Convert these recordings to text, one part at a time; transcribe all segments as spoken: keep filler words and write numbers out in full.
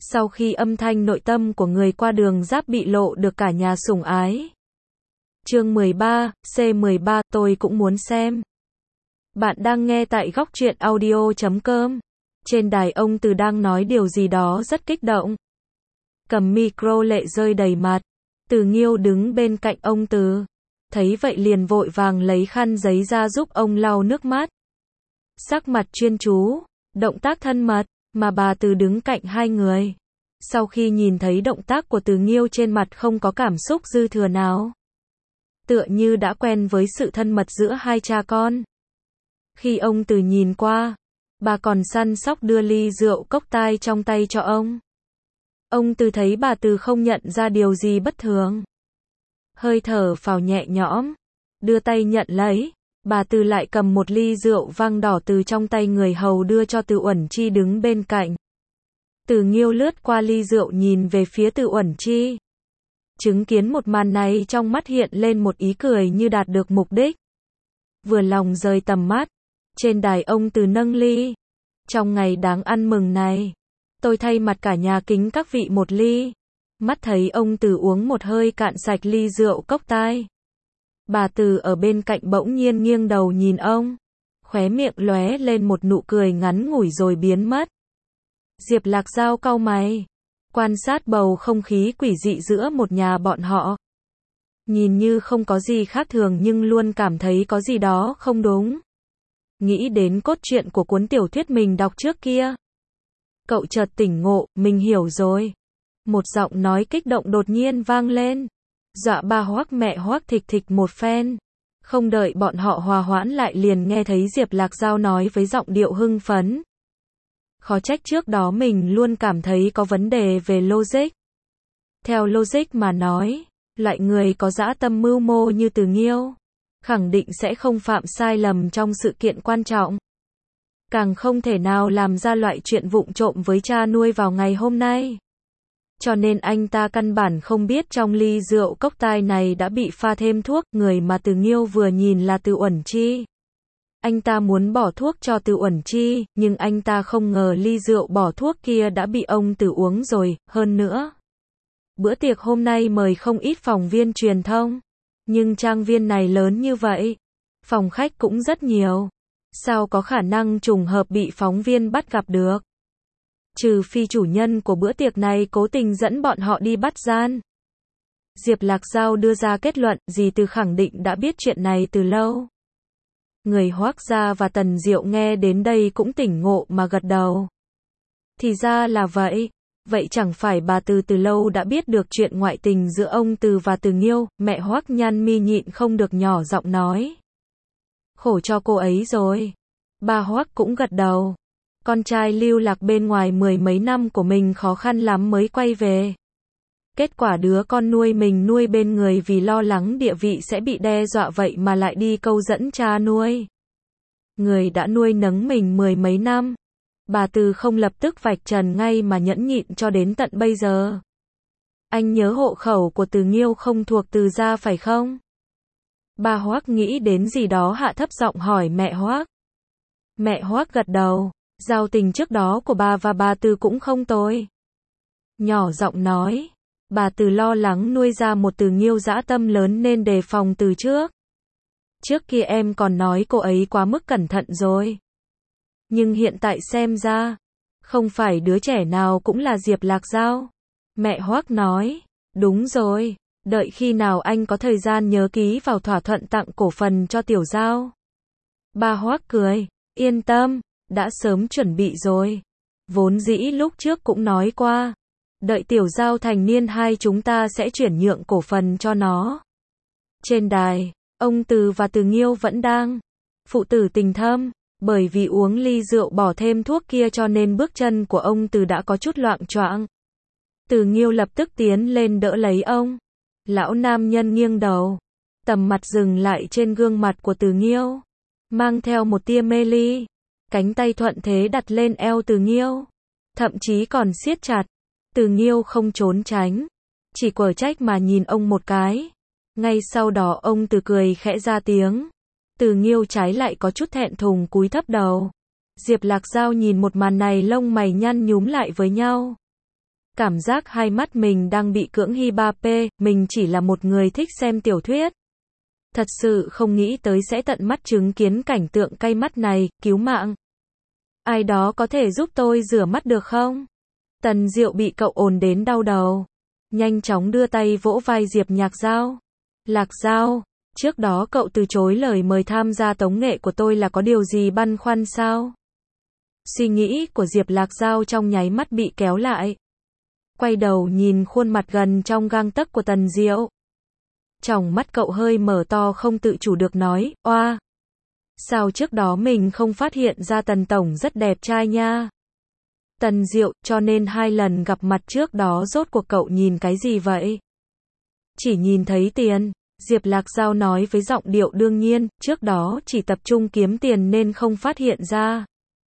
Sau khi âm thanh nội tâm của người qua đường giáp bị lộ được cả nhà sủng ái. Chương mười ba, C mười ba, tôi cũng muốn xem. Bạn đang nghe tại góc truyện audio chấm com. Trên đài ông Từ đang nói điều gì đó rất kích động. Cầm micro lệ rơi đầy mặt. Từ Nghiêu đứng bên cạnh ông Từ. Thấy vậy liền vội vàng lấy khăn giấy ra giúp ông lau nước mắt. Sắc mặt chuyên chú, động tác thân mật, mà bà Từ đứng cạnh hai người. Sau khi nhìn thấy động tác của Từ Nghiêu trên mặt không có cảm xúc dư thừa nào. Tựa như đã quen với sự thân mật giữa hai cha con. Khi ông Từ nhìn qua, bà còn săn sóc đưa ly rượu cốc tai trong tay cho ông. Ông Từ thấy bà Từ không nhận ra điều gì bất thường. Hơi thở phào nhẹ nhõm, đưa tay nhận lấy, bà Từ lại cầm một ly rượu vang đỏ từ trong tay người hầu đưa cho Từ Uẩn Chi đứng bên cạnh. Từ Nghiêu lướt qua ly rượu nhìn về phía Từ Uẩn Chi. Chứng kiến một màn này trong mắt hiện lên một ý cười như đạt được mục đích. Vừa lòng rời tầm mắt, trên đài ông Từ nâng ly. Trong ngày đáng ăn mừng này, tôi thay mặt cả nhà kính các vị một ly. Mắt thấy ông Từ uống một hơi cạn sạch ly rượu cốc tai. Bà Từ ở bên cạnh bỗng nhiên nghiêng đầu nhìn ông. Khóe miệng lóe lên một nụ cười ngắn ngủi rồi biến mất. Diệp Lạc Giao cau mày, quan sát bầu không khí quỷ dị giữa một nhà bọn họ. Nhìn như không có gì khác thường nhưng luôn cảm thấy có gì đó không đúng. Nghĩ đến cốt truyện của cuốn tiểu thuyết mình đọc trước kia. Cậu chợt tỉnh ngộ, mình hiểu rồi. Một giọng nói kích động đột nhiên vang lên. Dọa ba Hoắc mẹ Hoắc thịch thịch một phen. Không đợi bọn họ hòa hoãn lại liền nghe thấy Diệp Lạc Giao nói với giọng điệu hưng phấn. Khó trách trước đó mình luôn cảm thấy có vấn đề về logic. Theo logic mà nói, loại người có dã tâm mưu mô như Từ Nghiêu, khẳng định sẽ không phạm sai lầm trong sự kiện quan trọng. Càng không thể nào làm ra loại chuyện vụng trộm với cha nuôi vào ngày hôm nay. Cho nên anh ta căn bản không biết trong ly rượu cốc tai này đã bị pha thêm thuốc. Người mà Từ Nghiêu vừa nhìn là Từ Uẩn Chi. Anh ta muốn bỏ thuốc cho Từ Uẩn Chi, nhưng anh ta không ngờ ly rượu bỏ thuốc kia đã bị ông Từ uống rồi. Hơn nữa, bữa tiệc hôm nay mời không ít phóng viên truyền thông. Nhưng trang viên này lớn như vậy, phòng khách cũng rất nhiều. Sao có khả năng trùng hợp bị phóng viên bắt gặp được? Trừ phi chủ nhân của bữa tiệc này cố tình dẫn bọn họ đi bắt gian. Diệp Lạc Giao đưa ra kết luận, dì Từ khẳng định đã biết chuyện này từ lâu. Người Hoắc gia và Tần Diệu nghe đến đây cũng tỉnh ngộ mà gật đầu. Thì ra là vậy. Vậy chẳng phải bà Từ từ lâu đã biết được chuyện ngoại tình giữa ông Từ và Từ Nghiêu. Mẹ Hoắc nhăn mi nhịn không được nhỏ giọng nói. Khổ cho cô ấy rồi. Bà Hoắc cũng gật đầu. Con trai lưu lạc bên ngoài mười mấy năm của mình khó khăn lắm mới quay về. Kết quả đứa con nuôi mình nuôi bên người vì lo lắng địa vị sẽ bị đe dọa vậy mà lại đi câu dẫn cha nuôi. Người đã nuôi nấng mình mười mấy năm. Bà Từ không lập tức vạch trần ngay mà nhẫn nhịn cho đến tận bây giờ. Anh nhớ hộ khẩu của Từ Nghiêu không thuộc Từ gia phải không? Bà Hoắc nghĩ đến gì đó hạ thấp giọng hỏi mẹ Hoắc. Mẹ Hoắc gật đầu. Giao tình trước đó của bà và bà Từ cũng không tồi. Nhỏ giọng nói. Bà Từ lo lắng nuôi ra một Từ Nghiêu dã tâm lớn nên đề phòng từ trước. Trước kia em còn nói cô ấy quá mức cẩn thận rồi. Nhưng hiện tại xem ra, không phải đứa trẻ nào cũng là Diệp Lạc Giao. Mẹ Hoắc nói, đúng rồi, đợi khi nào anh có thời gian nhớ ký vào thỏa thuận tặng cổ phần cho Tiểu Giao. Bà Hoắc cười, yên tâm, đã sớm chuẩn bị rồi. Vốn dĩ lúc trước cũng nói qua, đợi Tiểu Giao thành niên hai chúng ta sẽ chuyển nhượng cổ phần cho nó. Trên đài, ông Từ và Từ Nghiêu vẫn đang phụ tử tình thâm. Bởi vì uống ly rượu bỏ thêm thuốc kia cho nên bước chân của ông Từ đã có chút loạng choạng. Từ Nghiêu lập tức tiến lên đỡ lấy ông. Lão nam nhân nghiêng đầu. Tầm mặt dừng lại trên gương mặt của Từ Nghiêu. Mang theo một tia mê ly. Cánh tay thuận thế đặt lên eo Từ Nghiêu. Thậm chí còn siết chặt. Từ Nghiêu không trốn tránh. Chỉ quở trách mà nhìn ông một cái. Ngay sau đó ông Từ cười khẽ ra tiếng. Từ Nghiêu trái lại có chút thẹn thùng cúi thấp đầu. Diệp Lạc Giao nhìn một màn này lông mày nhăn nhúm lại với nhau. Cảm giác hai mắt mình đang bị cưỡng hiếp, mình chỉ là một người thích xem tiểu thuyết. Thật sự không nghĩ tới sẽ tận mắt chứng kiến cảnh tượng cay mắt này, cứu mạng. Ai đó có thể giúp tôi rửa mắt được không? Tần Diệu bị cậu ồn đến đau đầu. Nhanh chóng đưa tay vỗ vai Diệp Nhạc Giao. Lạc Giao, trước đó cậu từ chối lời mời tham gia tống nghệ của tôi là có điều gì băn khoăn sao? Suy nghĩ của Diệp Lạc Giao trong nháy mắt bị kéo lại. Quay đầu nhìn khuôn mặt gần trong gang tấc của Tần Diệu. Tròng mắt cậu hơi mở to không tự chủ được nói, oa. Sao trước đó mình không phát hiện ra Tần Tổng rất đẹp trai nha? Tần Diệu, cho nên hai lần gặp mặt trước đó rốt cuộc cậu nhìn cái gì vậy? Chỉ nhìn thấy tiền. Diệp Lạc Giao nói với giọng điệu đương nhiên, trước đó chỉ tập trung kiếm tiền nên không phát hiện ra.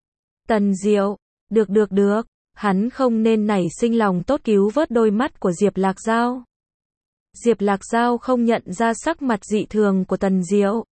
Tần Diệu, được được được, hắn không nên nảy sinh lòng tốt cứu vớt đôi mắt của Diệp Lạc Giao. Diệp Lạc Giao không nhận ra sắc mặt dị thường của Tần Diệu.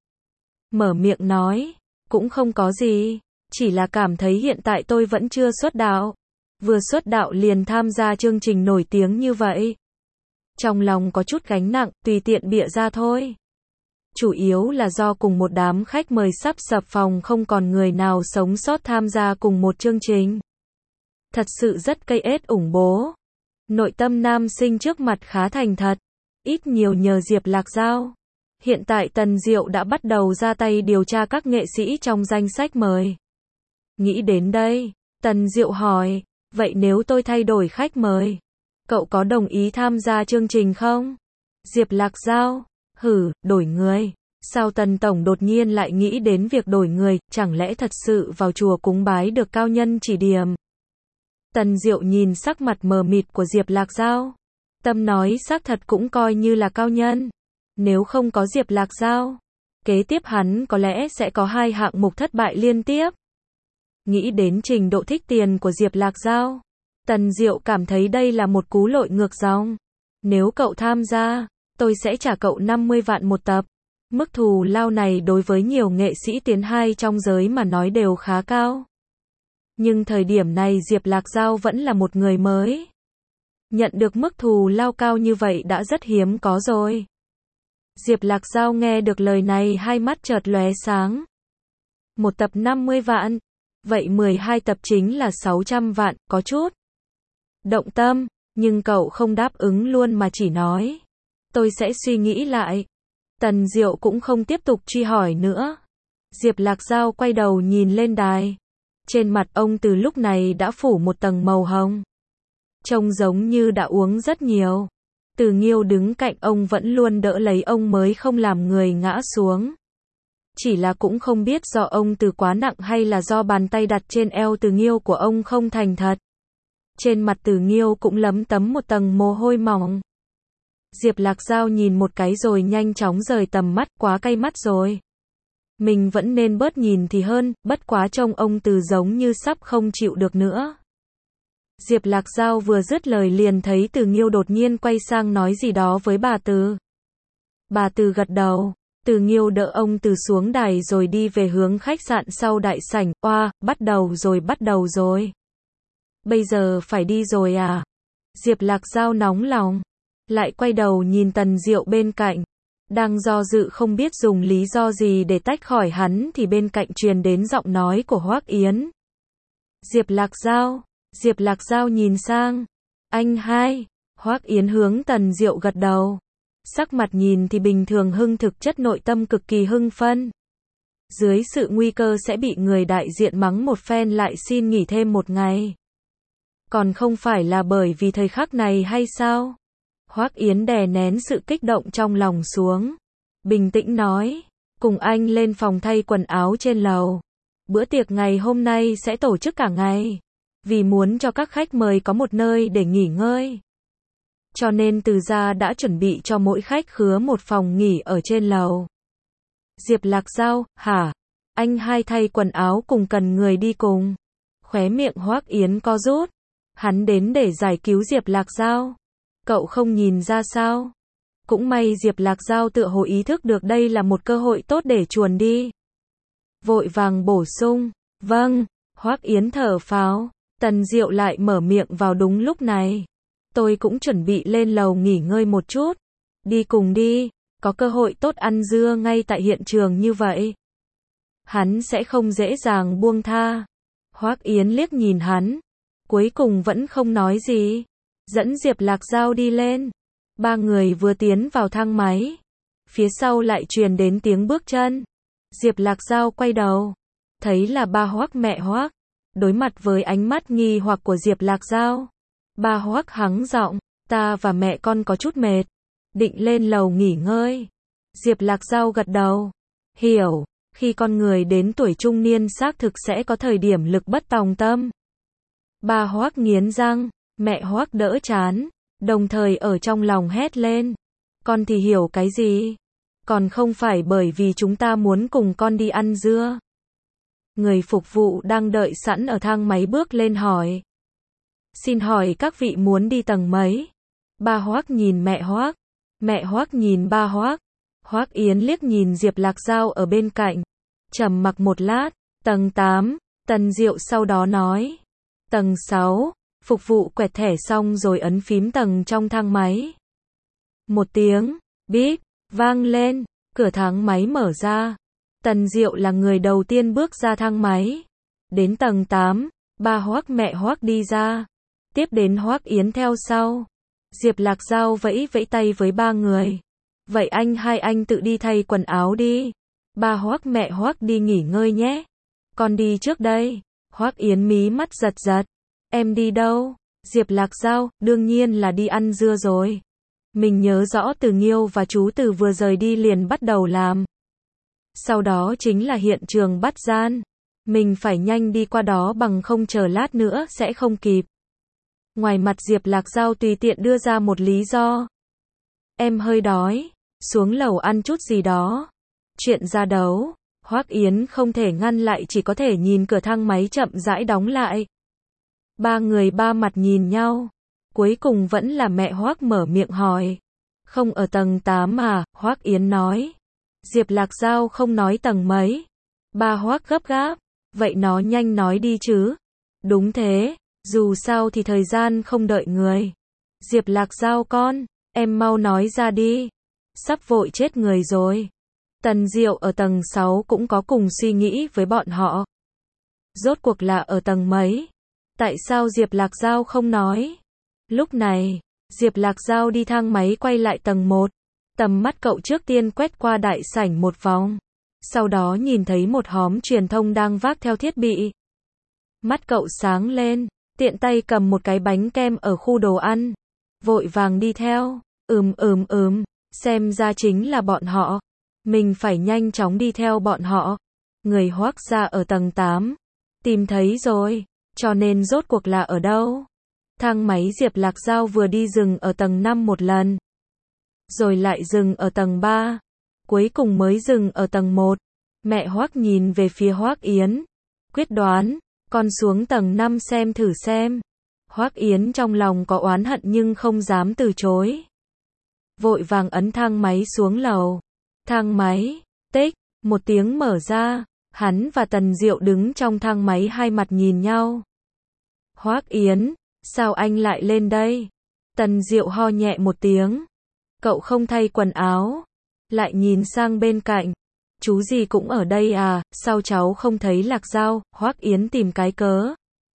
Mở miệng nói, cũng không có gì, chỉ là cảm thấy hiện tại tôi vẫn chưa xuất đạo. Vừa xuất đạo liền tham gia chương trình nổi tiếng như vậy. Trong lòng có chút gánh nặng, tùy tiện bịa ra thôi. Chủ yếu là do cùng một đám khách mời sắp sập phòng không còn người nào sống sót tham gia cùng một chương trình. Thật sự rất cây ết ủng bố. Nội tâm nam sinh trước mặt khá thành thật. Ít nhiều nhờ Diệp Lạc Giao. Hiện tại Tần Diệu đã bắt đầu ra tay điều tra các nghệ sĩ trong danh sách mời. Nghĩ đến đây, Tần Diệu hỏi, vậy nếu tôi thay đổi khách mời, cậu có đồng ý tham gia chương trình không? Diệp Lạc Giao, hử, đổi người. Sao Tần Tổng đột nhiên lại nghĩ đến việc đổi người, chẳng lẽ thật sự vào chùa cúng bái được cao nhân chỉ điểm? Tần Diệu nhìn sắc mặt mờ mịt của Diệp Lạc Giao. Tâm nói xác thật cũng coi như là cao nhân. Nếu không có Diệp Lạc Giao, kế tiếp hắn có lẽ sẽ có hai hạng mục thất bại liên tiếp. Nghĩ đến trình độ thích tiền của Diệp Lạc Giao, Tần Diệu cảm thấy đây là một cú lội ngược dòng. Nếu cậu tham gia, tôi sẽ trả cậu năm mươi vạn một tập. Mức thù lao này đối với nhiều nghệ sĩ tiến hai trong giới mà nói đều khá cao. Nhưng thời điểm này Diệp Lạc Giao vẫn là một người mới. Nhận được mức thù lao cao như vậy đã rất hiếm có rồi. Diệp Lạc Giao nghe được lời này hai mắt chợt lóe sáng. Một tập năm mươi vạn. Vậy mười hai tập chính là sáu trăm vạn, có chút động tâm, nhưng cậu không đáp ứng luôn mà chỉ nói. Tôi sẽ suy nghĩ lại. Tần Diệu cũng không tiếp tục truy hỏi nữa. Diệp Lạc Giao quay đầu nhìn lên đài. Trên mặt ông từ lúc này đã phủ một tầng màu hồng. Trông giống như đã uống rất nhiều. Từ Nghiêu đứng cạnh ông vẫn luôn đỡ lấy ông mới không làm người ngã xuống. Chỉ là cũng không biết do ông Từ quá nặng hay là do bàn tay đặt trên eo Từ Nghiêu của ông không thành thật. Trên mặt Từ Nghiêu cũng lấm tấm một tầng mồ hôi mỏng. Diệp Lạc Giao nhìn một cái rồi nhanh chóng rời tầm mắt, quá cay mắt rồi. Mình vẫn nên bớt nhìn thì hơn, bất quá trông ông Từ giống như sắp không chịu được nữa. Diệp Lạc Giao vừa dứt lời liền thấy Từ Nghiêu đột nhiên quay sang nói gì đó với bà Từ. Bà Từ gật đầu. Từ Nghiêu đỡ ông Từ xuống đài rồi đi về hướng khách sạn sau đại sảnh. Oa, bắt đầu rồi bắt đầu rồi. Bây giờ phải đi rồi à? Diệp Lạc Giao nóng lòng. Lại quay đầu nhìn Tần Diệu bên cạnh. Đang do dự không biết dùng lý do gì để tách khỏi hắn thì bên cạnh truyền đến giọng nói của Hoắc Yến. Diệp Lạc Giao. Diệp Lạc Giao nhìn sang. Anh hai. Hoắc Yến hướng Tần Diệu gật đầu. Sắc mặt nhìn thì bình thường hưng thực chất nội tâm cực kỳ hưng phân. Dưới sự nguy cơ sẽ bị người đại diện mắng một phen lại xin nghỉ thêm một ngày. Còn không phải là bởi vì thời khắc này hay sao? Hoắc Yến đè nén sự kích động trong lòng xuống. Bình tĩnh nói. Cùng anh lên phòng thay quần áo trên lầu. Bữa tiệc ngày hôm nay sẽ tổ chức cả ngày. Vì muốn cho các khách mời có một nơi để nghỉ ngơi. Cho nên Từ gia đã chuẩn bị cho mỗi khách khứa một phòng nghỉ ở trên lầu. Diệp Lạc Giao, hả? Anh hai thay quần áo cùng cần người đi cùng. Khóe miệng Hoắc Yến co rút. Hắn đến để giải cứu Diệp Lạc Giao. Cậu không nhìn ra sao? Cũng may Diệp Lạc Giao tựa hồ ý thức được đây là một cơ hội tốt để chuồn đi. Vội vàng bổ sung. Vâng. Hoắc Yến thở phào. Tần Diệu lại mở miệng vào đúng lúc này. tôi cũng chuẩn bị lên lầu nghỉ ngơi một chút. Đi cùng đi, có cơ hội tốt ăn dưa ngay tại hiện trường như vậy. Hắn sẽ không dễ dàng buông tha. Hoắc Yến liếc nhìn hắn, cuối cùng vẫn không nói gì, dẫn Diệp Lạc Dao đi lên. Ba người vừa tiến vào thang máy, phía sau lại truyền đến tiếng bước chân. Diệp Lạc Dao quay đầu, thấy là ba Hoắc mẹ Hoắc. Đối mặt với ánh mắt nghi hoặc của Diệp Lạc Dao, ba Hoắc hắng giọng, ta và mẹ con có chút mệt, định lên lầu nghỉ ngơi. Diệp Lạc Dao gật đầu, hiểu, khi con người đến tuổi trung niên xác thực sẽ có thời điểm lực bất tòng tâm. Ba Hoắc nghiến răng, mẹ Hoắc đỡ chán, đồng thời ở trong lòng hét lên, con thì hiểu cái gì? Còn không phải bởi vì chúng ta muốn cùng con đi ăn dưa. Người phục vụ đang đợi sẵn ở thang máy bước lên hỏi, xin hỏi các vị muốn đi tầng mấy? Ba Hoắc nhìn mẹ Hoắc, mẹ Hoắc nhìn ba Hoắc. Hoắc Yến liếc nhìn Diệp Lạc Dao ở bên cạnh, trầm mặc một lát, tầng tám. Tần Diệu sau đó nói, tầng sáu. Phục vụ quẹt thẻ xong rồi ấn phím tầng trong thang máy. Một tiếng bíp vang lên, cửa thang máy mở ra. Tần Diệu là người đầu tiên bước ra thang máy. Đến tầng tám, ba Hoắc mẹ Hoắc đi ra, tiếp đến Hoắc Yến theo sau. Diệp Lạc Dao vẫy vẫy tay với ba người, vậy anh hai anh tự đi thay quần áo đi. Ba Hoắc mẹ Hoắc đi nghỉ ngơi nhé. Con đi trước đây. Hoắc Yến mí mắt giật giật. Em đi đâu? Diệp Lạc Dao, đương nhiên là đi ăn dưa rồi. Mình nhớ rõ Từ Nghiêu và chú Từ vừa rời đi liền bắt đầu làm. Sau đó chính là hiện trường bắt gian. Mình phải nhanh đi qua đó bằng không chờ lát nữa sẽ không kịp. Ngoài mặt Diệp Lạc Dao tùy tiện đưa ra một lý do. Em hơi đói, xuống lầu ăn chút gì đó. Chuyện ra đấu, Hoắc Yến không thể ngăn lại, chỉ có thể nhìn cửa thang máy chậm rãi đóng lại. Ba người ba mặt nhìn nhau, cuối cùng vẫn là mẹ Hoắc mở miệng hỏi. Không ở tầng tám à? Hoắc Yến nói. Diệp Lạc Dao không nói tầng mấy. Ba Hoắc gấp gáp, vậy nó nhanh nói đi chứ. Đúng thế, dù sao thì thời gian không đợi người. Diệp Lạc Dao con, em mau nói ra đi. Sắp vội chết người rồi. Tần Diệu ở tầng sáu cũng có cùng suy nghĩ với bọn họ. Rốt cuộc là ở tầng mấy? Tại sao Diệp Lạc Dao không nói? Lúc này, Diệp Lạc Dao đi thang máy quay lại tầng một. Tầm mắt cậu trước tiên quét qua đại sảnh một vòng. Sau đó nhìn thấy một hóm truyền thông đang vác theo thiết bị. Mắt cậu sáng lên, tiện tay cầm một cái bánh kem ở khu đồ ăn. Vội vàng đi theo, ừm ừm ừm, xem ra chính là bọn họ. Mình phải nhanh chóng đi theo bọn họ. Người Hoắc gia ở tầng tám. Tìm thấy rồi, cho nên rốt cuộc là ở đâu? Thang máy Diệp Lạc Dao vừa đi dừng ở tầng năm một lần. Rồi lại dừng ở tầng ba. Cuối cùng mới dừng ở tầng một. Mẹ Hoắc nhìn về phía Hoắc Yến. Quyết đoán, con xuống tầng năm xem thử xem. Hoắc Yến trong lòng có oán hận nhưng không dám từ chối. Vội vàng ấn thang máy xuống lầu. Thang máy, tích, một tiếng mở ra. Hắn và Tần Diệu đứng trong thang máy hai mặt nhìn nhau. Hoắc Yến, sao anh lại lên đây? Tần Diệu ho nhẹ một tiếng. Cậu không thay quần áo. Lại nhìn sang bên cạnh. Chú gì cũng ở đây à, sao cháu không thấy Lạc Dao? Hoắc Yến tìm cái cớ.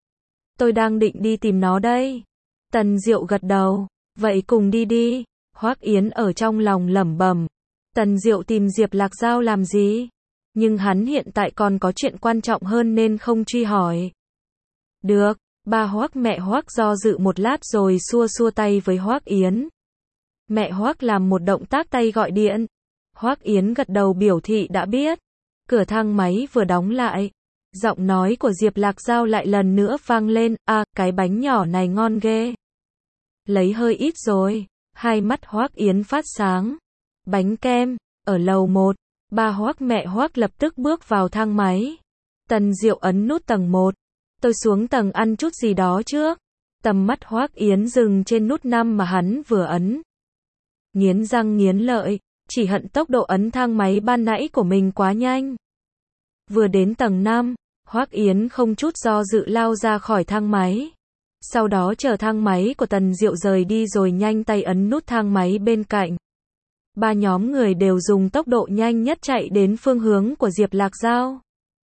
Tôi đang định đi tìm nó đây. Tần Diệu gật đầu. Vậy cùng đi đi. Hoắc Yến ở trong lòng lẩm bẩm. Tần Diệu tìm Diệp Lạc Dao làm gì? Nhưng hắn hiện tại còn có chuyện quan trọng hơn nên không truy hỏi. Được, ba Hoắc mẹ Hoắc do dự một lát rồi xua xua tay với Hoắc Yến. Mẹ Hoắc làm một động tác tay gọi điện. Hoắc Yến gật đầu biểu thị đã biết. Cửa thang máy vừa đóng lại. Giọng nói của Diệp Lạc Dao lại lần nữa vang lên. À, cái bánh nhỏ này ngon ghê. Lấy hơi ít rồi. Hai mắt Hoắc Yến phát sáng. Bánh kem, ở lầu một. Ba Hoắc mẹ Hoắc lập tức bước vào thang máy. Tần Diệu ấn nút tầng một. Tôi xuống tầng ăn chút gì đó trước. Tầm mắt Hoắc Yến dừng trên nút năm mà hắn vừa ấn. Nghiến răng nghiến lợi, chỉ hận tốc độ ấn thang máy ban nãy của mình quá nhanh. Vừa đến tầng năm, Hoắc Yến không chút do dự lao ra khỏi thang máy. Sau đó chờ thang máy của Tần Diệu rời đi rồi nhanh tay ấn nút thang máy bên cạnh. Ba nhóm người đều dùng tốc độ nhanh nhất chạy đến phương hướng của Diệp Lạc Giao.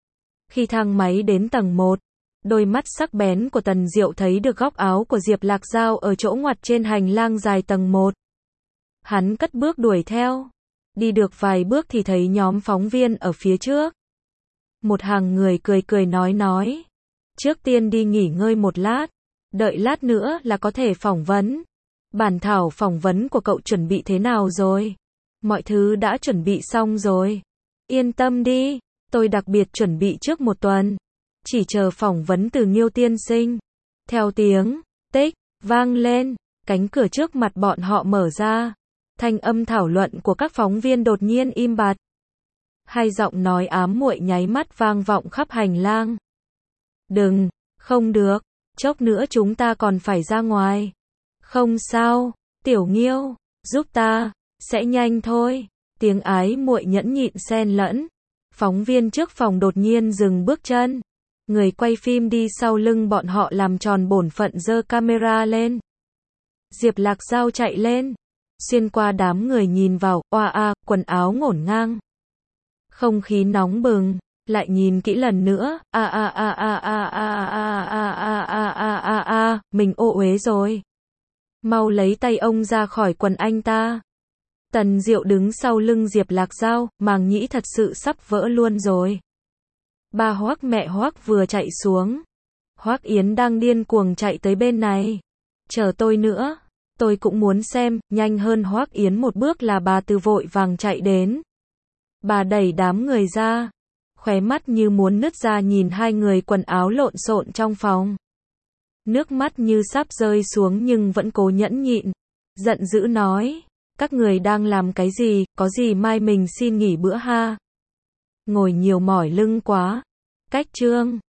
Khi thang máy đến tầng một, đôi mắt sắc bén của Tần Diệu thấy được góc áo của Diệp Lạc Giao ở chỗ ngoặt trên hành lang dài tầng một. Hắn cất bước đuổi theo. Đi được vài bước thì thấy nhóm phóng viên ở phía trước. Một hàng người cười cười nói nói. Trước tiên đi nghỉ ngơi một lát. Đợi lát nữa là có thể phỏng vấn. Bản thảo phỏng vấn của cậu chuẩn bị thế nào rồi? Mọi thứ đã chuẩn bị xong rồi. Yên tâm đi, tôi đặc biệt chuẩn bị trước một tuần. Chỉ chờ phỏng vấn từ Nghiêu tiên sinh. Theo tiếng tích vang lên, cánh cửa trước mặt bọn họ mở ra. Thanh âm thảo luận của các phóng viên đột nhiên im bặt. Hai giọng nói ám muội nháy mắt vang vọng khắp hành lang. Đừng, không được, chốc nữa chúng ta còn phải ra ngoài. Không sao, Tiểu Nghiêu, giúp ta, sẽ nhanh thôi. Tiếng ái muội nhẫn nhịn xen lẫn. Phóng viên trước phòng đột nhiên dừng bước chân. Người quay phim đi sau lưng bọn họ làm tròn bổn phận giơ camera lên. Diệp Lạc Giao chạy lên. Xuyên qua đám người nhìn vào, oa a, quần áo ngổn ngang. Không khí nóng bừng, lại nhìn kỹ lần nữa, a a a a a a a a a a a a a, mình ô uế rồi. Mau lấy tay ông ra khỏi quần anh ta. Tần Diệu đứng sau lưng Diệp Lạc Giao, màng nhĩ thật sự sắp vỡ luôn rồi. Ba Hoắc mẹ Hoắc vừa chạy xuống. Hoắc Yến đang điên cuồng chạy tới bên này. Chờ tôi nữa. Tôi cũng muốn xem, nhanh hơn Hoắc Yến một bước là bà Từ vội vàng chạy đến. Bà đẩy đám người ra. Khóe mắt như muốn nứt ra nhìn hai người quần áo lộn xộn trong phòng. Nước mắt như sắp rơi xuống nhưng vẫn cố nhẫn nhịn. Giận dữ nói. Các người đang làm cái gì, có gì mai mình xin nghỉ bữa ha. Ngồi nhiều mỏi lưng quá. Cách chương.